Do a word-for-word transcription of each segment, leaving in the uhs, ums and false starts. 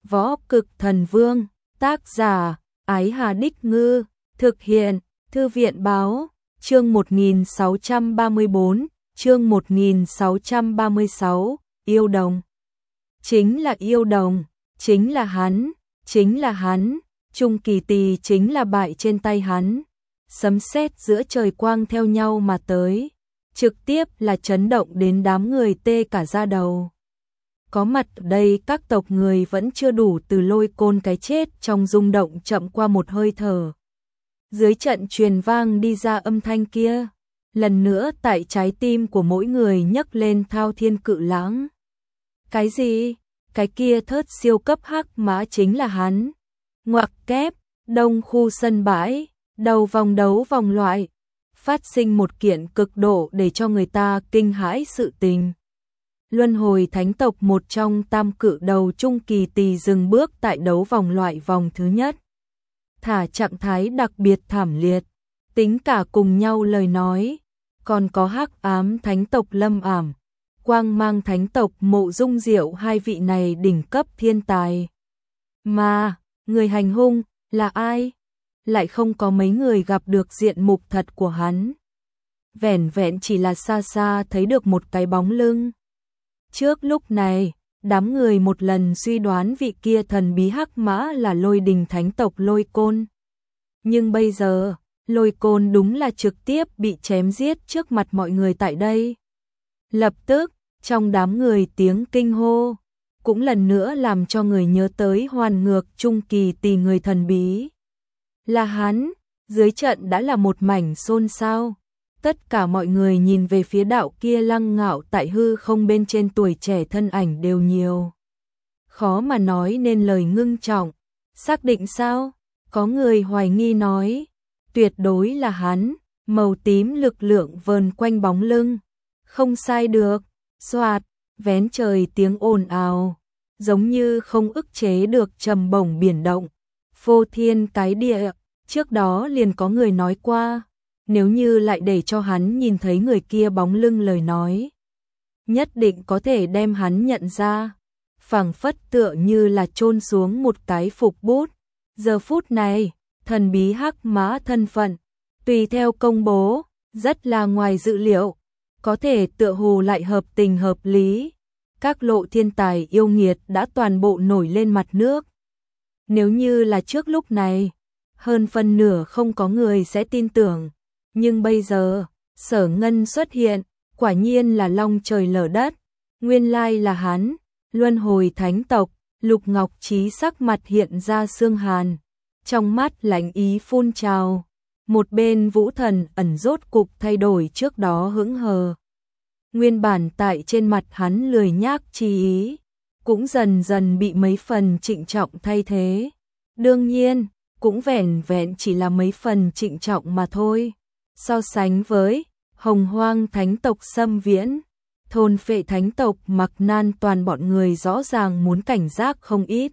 Võ Cực Thần Vương, tác giả, Ái Hà Đích Ngư, thực hiện, Thư viện Báo, chương một nghìn sáu trăm ba mươi bốn, chương một nghìn sáu trăm ba mươi sáu, yêu đồng. Chính là yêu đồng, chính là hắn, chính là hắn, Trung Kỳ Tỳ chính là bại trên tay hắn. Sấm sét giữa trời quang theo nhau mà tới, trực tiếp là chấn động đến đám người tê cả da đầu. Có mặt ở đây các tộc người vẫn chưa đủ từ Lôi Côn cái chết trong rung động chậm qua một hơi thở. Dưới trận truyền vang đi ra âm thanh kia, lần nữa tại trái tim của mỗi người nhấc lên thao thiên cự lãng. Cái gì? Cái kia thớt siêu cấp hắc mã chính là hắn. Ngoặc kép, đông khu sân bãi, đầu vòng đấu vòng loại, phát sinh một kiện cực độ để cho người ta kinh hãi sự tình. Luân hồi thánh tộc một trong tam cự đầu Trung Kỳ Tỳ dừng bước tại đấu vòng loại vòng thứ nhất. Thả trạng thái đặc biệt thảm liệt, tính cả cùng nhau lời nói, còn có hắc ám thánh tộc Lâm Ảm, quang mang thánh tộc Mộ Dung Diệu, hai vị này đỉnh cấp thiên tài. Mà, người hành hung là ai? Lại không có mấy người gặp được diện mục thật của hắn. Vẻn vẹn chỉ là xa xa thấy được một cái bóng lưng. Trước lúc này, đám người một lần suy đoán vị kia thần bí hắc mã là Lôi Đình thánh tộc Lôi Côn. Nhưng bây giờ, Lôi Côn đúng là trực tiếp bị chém giết trước mặt mọi người tại đây. Lập tức, trong đám người tiếng kinh hô, cũng lần nữa làm cho người nhớ tới hoàn ngược Trung Kỳ Tỳ người thần bí. Là hắn, dưới trận đã là một mảnh xôn xao. Tất cả mọi người nhìn về phía đạo kia lăng ngạo tại hư không bên trên, tuổi trẻ thân ảnh đều nhiều. Khó mà nói nên lời ngưng trọng. Xác định sao? Có người hoài nghi nói. Tuyệt đối là hắn, màu tím lực lượng vờn quanh bóng lưng. Không sai được. Xoạt, vén trời tiếng ồn ào, giống như không ức chế được trầm bổng biển động. Phô thiên cái địa, trước đó liền có người nói qua. Nếu như lại để cho hắn nhìn thấy người kia bóng lưng lời nói, nhất định có thể đem hắn nhận ra. Phảng phất tựa như là chôn xuống một cái phục bút. Giờ phút này, thần bí hắc mã thân phận, tùy theo công bố, rất là ngoài dự liệu. Có thể tựa hồ lại hợp tình hợp lý. Các lộ thiên tài yêu nghiệt đã toàn bộ nổi lên mặt nước. Nếu như là trước lúc này, hơn phân nửa không có người sẽ tin tưởng. Nhưng bây giờ, Sở Ngân xuất hiện, quả nhiên là long trời lở đất. Nguyên lai là hắn, luân hồi thánh tộc. Lục Ngọc Trí sắc mặt hiện ra xương hàn, trong mắt lạnh ý phun trào. Một bên Vũ Thần ẩn rốt cục thay đổi trước đó hững hờ. Nguyên bản tại trên mặt hắn lười nhác chi ý, cũng dần dần bị mấy phần trịnh trọng thay thế. Đương nhiên, cũng vẻn vẹn chỉ là mấy phần trịnh trọng mà thôi. So sánh với Hồng Hoang thánh tộc Xâm Viễn, thôn phệ thánh tộc Mặc Nan, toàn bọn người rõ ràng muốn cảnh giác không ít.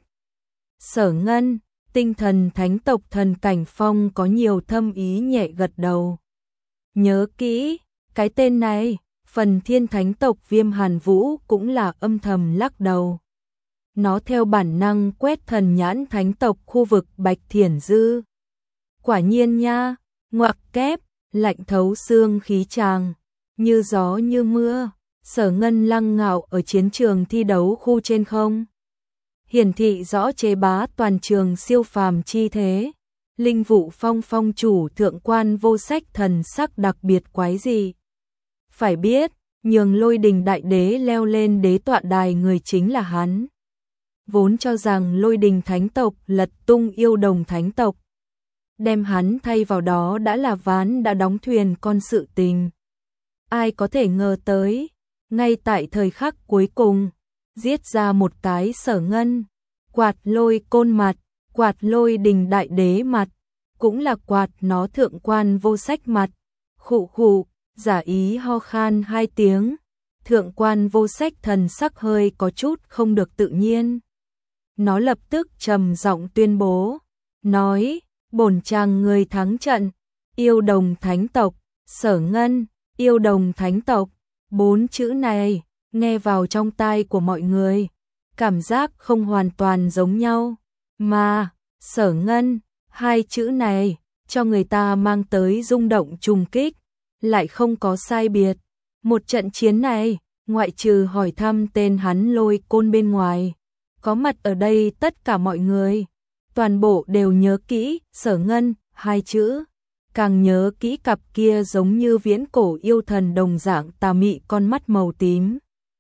Sở Ngân, tinh thần thánh tộc Thần Cảnh Phong có nhiều thâm ý nhẹ gật đầu. Nhớ kỹ, cái tên này. Phần thiên thánh tộc Viêm Hàn Vũ cũng là âm thầm lắc đầu. Nó theo bản năng quét thần nhãn thánh tộc khu vực Bạch Thiển Dư. Quả nhiên nha, ngoặc kép, lạnh thấu xương khí tràng, như gió như mưa. Sở Ngân lăng ngạo ở chiến trường thi đấu khu trên không. Hiển thị rõ chế bá toàn trường siêu phàm chi thế. Linh Vụ Phong phong chủ thượng quan vô sách thần sắc đặc biệt quái dị. Phải biết, nhường Lôi Đình đại đế leo lên đế tọa đài người chính là hắn. Vốn cho rằng Lôi Đình thánh tộc lật tung yêu đồng thánh tộc. Đem hắn thay vào đó đã là ván đã đóng thuyền con sự tình. Ai có thể ngờ tới, ngay tại thời khắc cuối cùng, giết ra một cái Sở Ngân. Quạt Lôi Côn mặt, quạt Lôi Đình đại đế mặt, cũng là quạt nó thượng quan vô sách mặt. Khụ khụ. Giả ý ho khan hai tiếng, thượng quan vô sách thần sắc hơi có chút không được tự nhiên. Nó lập tức trầm giọng tuyên bố, nói, bổn chàng người thắng trận, yêu đồng thánh tộc, Sở Ngân, yêu đồng thánh tộc. Bốn chữ này, nghe vào trong tai của mọi người, cảm giác không hoàn toàn giống nhau, mà Sở Ngân, hai chữ này cho người ta mang tới rung động trùng kích, lại không có sai biệt. Một trận chiến này, ngoại trừ hỏi thăm tên hắn Lôi Côn bên ngoài, có mặt ở đây tất cả mọi người, toàn bộ đều nhớ kỹ Sở Ngân, hai chữ, càng nhớ kỹ cặp kia giống như viễn cổ yêu thần đồng dạng tà mị con mắt màu tím.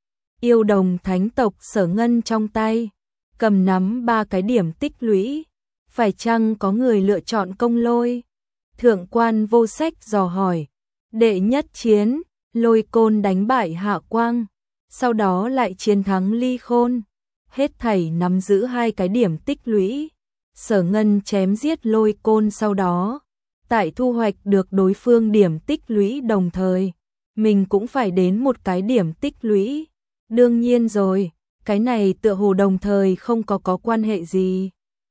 Yêu đồng thánh tộc Sở Ngân trong tay, cầm nắm ba cái điểm tích lũy, phải chăng có người lựa chọn công lôi? Thượng quan Vô Sách dò hỏi, đệ nhất chiến, Lôi Côn đánh bại Hạ Quang, sau đó lại chiến thắng Ly Khôn, hết thảy nắm giữ hai cái điểm tích lũy. Sở Ngân chém giết Lôi Côn sau đó, tại thu hoạch được đối phương điểm tích lũy đồng thời, mình cũng phải đến một cái điểm tích lũy. Đương nhiên rồi, cái này tựa hồ đồng thời không có có quan hệ gì.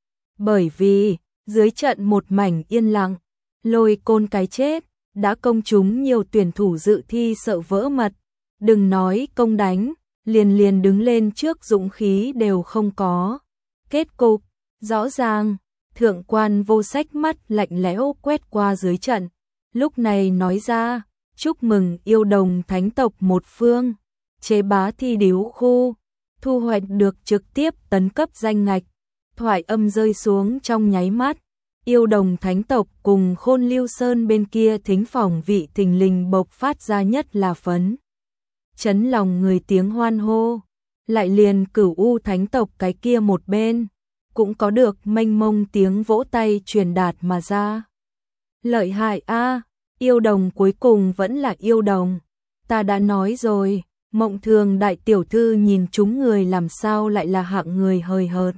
Bởi vì, dưới trận một mảnh yên lặng, Lôi Côn cái chết, đã công chúng nhiều tuyển thủ dự thi sợ vỡ mật. Đừng nói công đánh, liền liền đứng lên trước dũng khí đều không có. Kết cục, rõ ràng, thượng quan Vô Sách mắt lạnh lẽo quét qua dưới trận. Lúc này nói ra, chúc mừng yêu đồng thánh tộc một phương, chế bá thi điếu khu, thu hoạch được trực tiếp tấn cấp danh ngạch. Thoại âm rơi xuống trong nháy mắt, yêu đồng thánh tộc cùng Khôn Lưu Sơn bên kia thính phòng vị thình lình bộc phát ra nhất là phấn chấn lòng người tiếng hoan hô, lại liền Cửu U thánh tộc cái kia một bên, cũng có được mênh mông tiếng vỗ tay truyền đạt mà ra. Lợi hại a, yêu đồng cuối cùng vẫn là yêu đồng. Ta đã nói rồi, Mộng Thường đại tiểu thư nhìn chúng người làm sao lại là hạng người hời hợt.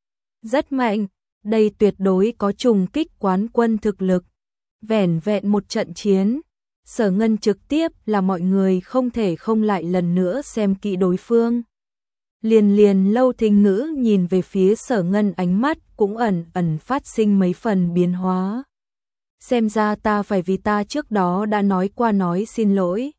Rất mạnh, đây tuyệt đối có trùng kích quán quân thực lực. Vẻn vẹn một trận chiến, Sở Ngân trực tiếp là mọi người không thể không lại lần nữa xem kỹ đối phương. Liền liền Lâu Thính Ngữ nhìn về phía Sở Ngân, ánh mắt cũng ẩn ẩn phát sinh mấy phần biến hóa. Xem ra ta phải vì ta trước đó đã nói qua nói xin lỗi.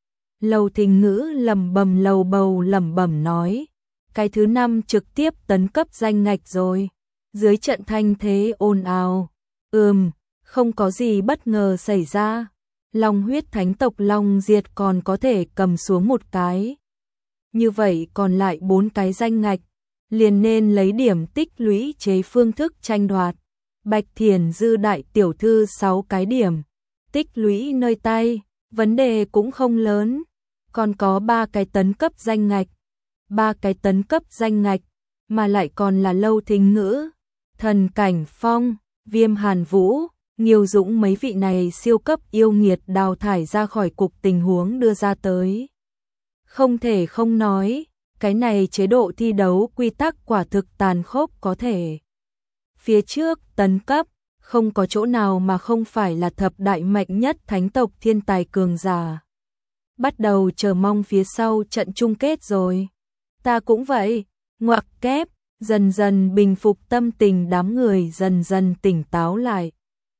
Lâu Thính Ngữ lẩm bẩm lầu bầu lẩm bẩm nói, cái thứ năm trực tiếp tấn cấp danh ngạch rồi. Dưới trận thanh thế ồn ào. Ừm, không có gì bất ngờ xảy ra. Long huyết thánh tộc Long Diệt còn có thể cầm xuống một cái. Như vậy còn lại bốn cái danh ngạch, liền nên lấy điểm tích lũy chế phương thức tranh đoạt. Bạch Thiền Dư đại tiểu thư sáu cái điểm, tích lũy nơi tay, vấn đề cũng không lớn. Còn có ba cái tấn cấp danh ngạch, ba cái tấn cấp danh ngạch, mà lại còn là Lâu Thính Ngữ, Thần Cảnh Phong, Viêm Hàn Vũ, Nghiêu Dũng mấy vị này siêu cấp yêu nghiệt đào thải ra khỏi cục tình huống đưa ra tới. Không thể không nói, cái này chế độ thi đấu quy tắc quả thực tàn khốc có thể. Phía trước tấn cấp, không có chỗ nào mà không phải là thập đại mạnh nhất thánh tộc thiên tài cường giả. Bắt đầu chờ mong phía sau trận chung kết rồi. Ta cũng vậy, ngoặc kép, dần dần bình phục tâm tình đám người dần dần tỉnh táo lại.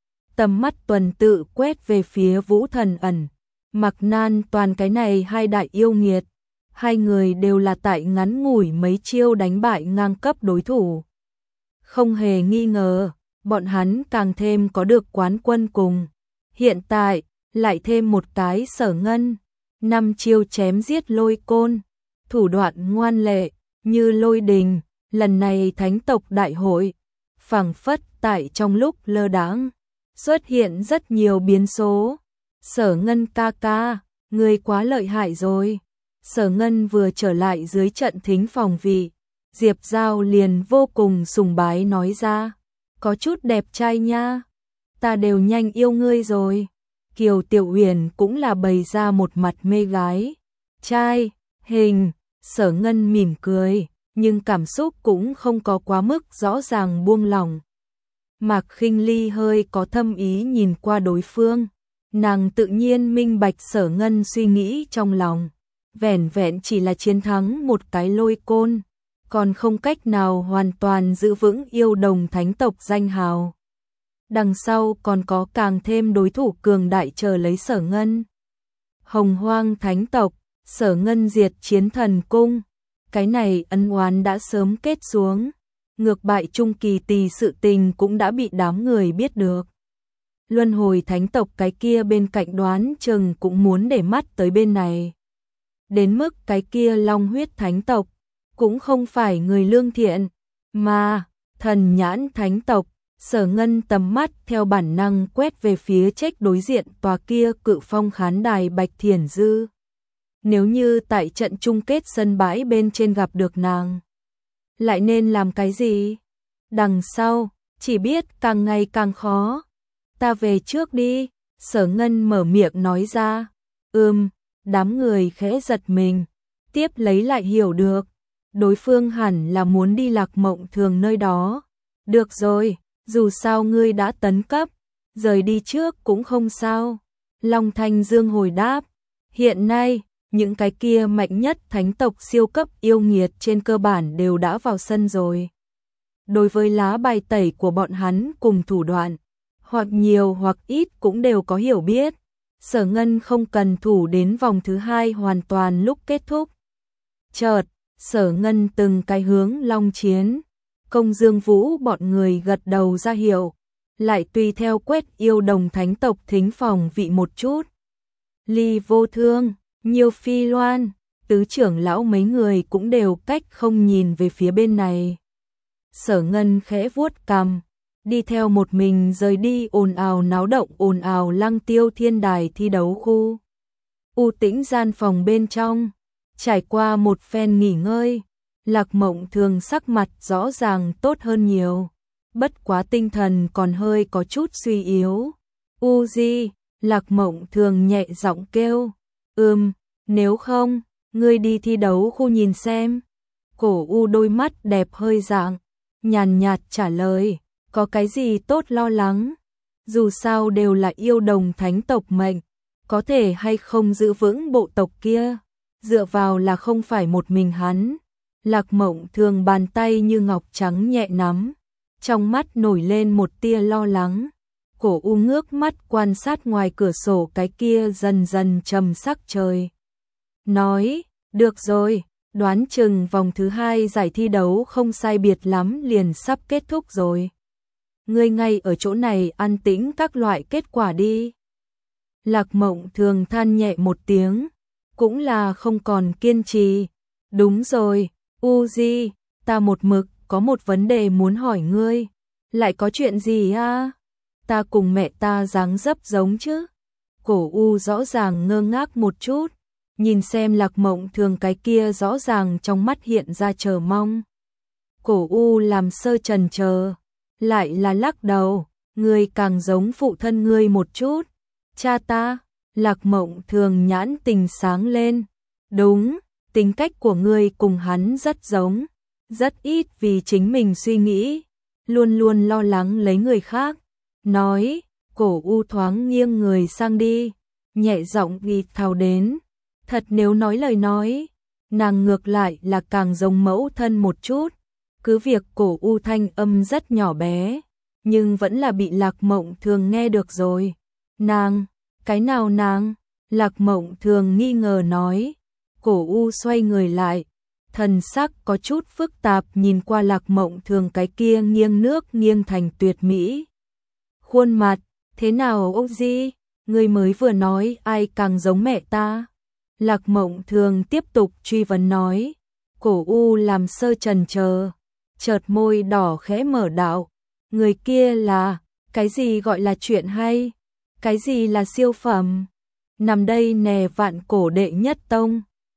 Tầm mắt tuần tự quét về phía Vũ Thần Ẩn, Mặc Nan toàn cái này hai đại yêu nghiệt. Hai người đều là tại ngắn ngủi mấy chiêu đánh bại ngang cấp đối thủ. Không hề nghi ngờ, bọn hắn càng thêm có được quán quân cùng. Hiện tại, lại thêm một cái Sở Ngân. Năm chiêu chém giết Lôi Côn, thủ đoạn ngoan lệ, như lôi đình. Lần này thánh tộc đại hội, phảng phất tại trong lúc lơ đãng xuất hiện rất nhiều biến số. Sở Ngân ca ca, ngươi quá lợi hại rồi. Sở Ngân vừa trở lại dưới trận thính phòng vị, Diệp Giao liền vô cùng sùng bái nói ra, có chút đẹp trai nha, ta đều nhanh yêu ngươi rồi. Kiều Tiểu Huyền cũng là bày ra một mặt mê gái, trai, hình. Sở Ngân mỉm cười, nhưng cảm xúc cũng không có quá mức rõ ràng buông lỏng. Mạc Khinh Ly hơi có thâm ý nhìn qua đối phương, nàng tự nhiên minh bạch Sở Ngân suy nghĩ trong lòng. Vẻn vẹn chỉ là chiến thắng một cái Lôi Côn, còn không cách nào hoàn toàn giữ vững yêu đồng thánh tộc danh hào. Đằng sau còn có càng thêm đối thủ cường đại chờ lấy Sở Ngân. Hồng Hoang thánh tộc, Sở Ngân diệt chiến thần cung, cái này ân oán đã sớm kết xuống, ngược bại trung kỳ tỳ sự tình cũng đã bị đám người biết được. Luân hồi thánh tộc cái kia bên cạnh đoán chừng cũng muốn để mắt tới bên này. Đến mức cái kia long huyết thánh tộc, cũng không phải người lương thiện, mà thần nhãn thánh tộc. Sở Ngân tầm mắt theo bản năng quét về phía trách đối diện tòa kia cự phong khán đài Bạch Thiển Dư. Nếu như tại trận chung kết sân bãi bên trên gặp được nàng, lại nên làm cái gì? Đằng sau, chỉ biết càng ngày càng khó. Ta về trước đi, Sở Ngân mở miệng nói ra. Ừm, đám người khẽ giật mình, tiếp lấy lại hiểu được. Đối phương hẳn là muốn đi Lạc Mộng Thường nơi đó. Được rồi, dù sao ngươi đã tấn cấp, rời đi trước cũng không sao. Long Thanh Dương hồi đáp, hiện nay, những cái kia mạnh nhất thánh tộc siêu cấp yêu nghiệt trên cơ bản đều đã vào sân rồi. Đối với lá bài tẩy của bọn hắn cùng thủ đoạn, hoặc nhiều hoặc ít cũng đều có hiểu biết. Sở Ngân không cần thủ đến vòng thứ hai hoàn toàn lúc kết thúc. Chợt, Sở Ngân từng cái hướng long chiến, Công Dương Vũ bọn người gật đầu ra hiệu, lại tùy theo quét yêu đồng thánh tộc thính phòng vị một chút. Ly Vô Thương, Nhiêu Phi Loan, tứ trưởng lão mấy người cũng đều cách không nhìn về phía bên này. Sở Ngân khẽ vuốt cằm, đi theo một mình rời đi ồn ào náo động ồn ào Lăng Tiêu Thiên Đài thi đấu khu. U tĩnh gian phòng bên trong, trải qua một phen nghỉ ngơi, Lạc Mộng Thường sắc mặt rõ ràng tốt hơn nhiều, bất quá tinh thần còn hơi có chút suy yếu. U Di, Lạc Mộng Thường nhẹ giọng kêu, ừm, nếu không, ngươi đi thi đấu khu nhìn xem. Cổ U đôi mắt đẹp hơi dạng, nhàn nhạt trả lời, có cái gì tốt lo lắng, dù sao đều là yêu đồng thánh tộc mệnh, có thể hay không giữ vững bộ tộc kia, dựa vào là không phải một mình hắn. Lạc Mộng Thường bàn tay như ngọc trắng nhẹ nắm, trong mắt nổi lên một tia lo lắng. Cổ U ngước mắt quan sát ngoài cửa sổ cái kia dần dần trầm sắc trời. Nói, được rồi, đoán chừng vòng thứ hai giải thi đấu không sai biệt lắm liền sắp kết thúc rồi. Ngươi ngay ở chỗ này an tĩnh các loại kết quả đi. Lạc Mộng Thường than nhẹ một tiếng, cũng là không còn kiên trì. Đúng rồi, U Di, ta một mực có một vấn đề muốn hỏi ngươi. Lại có chuyện gì à? Ta cùng mẹ ta dáng dấp giống chứ? Cổ U rõ ràng ngơ ngác một chút, nhìn xem Lạc Mộng Thường cái kia rõ ràng trong mắt hiện ra chờ mong. Cổ U làm sơ chần chờ, lại là lắc đầu, ngươi càng giống phụ thân ngươi một chút. Cha ta, Lạc Mộng Thường nhãn tình sáng lên. Đúng, tính cách của ngươi cùng hắn rất giống, rất ít vì chính mình suy nghĩ, luôn luôn lo lắng lấy người khác. Nói, Cổ U thoáng nghiêng người sang đi, nhẹ giọng ghi thào đến. Thật nếu nói lời nói, nàng ngược lại là càng giống mẫu thân một chút. Cứ việc Cổ U thanh âm rất nhỏ bé, nhưng vẫn là bị Lạc Mộng Thường nghe được rồi. Nàng, cái nào nàng? Lạc Mộng Thường nghi ngờ nói. Cổ U xoay người lại, thần sắc có chút phức tạp nhìn qua Lạc Mộng Thường cái kia nghiêng nước nghiêng thành tuyệt mỹ. Khuôn mặt, thế nào Ốc Di? Ngươi mới vừa nói ai càng giống mẹ ta? Lạc Mộng Thường tiếp tục truy vấn nói. Cổ U làm sơ chần chờ, chợt môi đỏ khẽ mở đạo. Người kia là, cái gì gọi là chuyện hay? Cái gì là siêu phẩm? Nằm đây nè vạn cổ đệ nhất tông.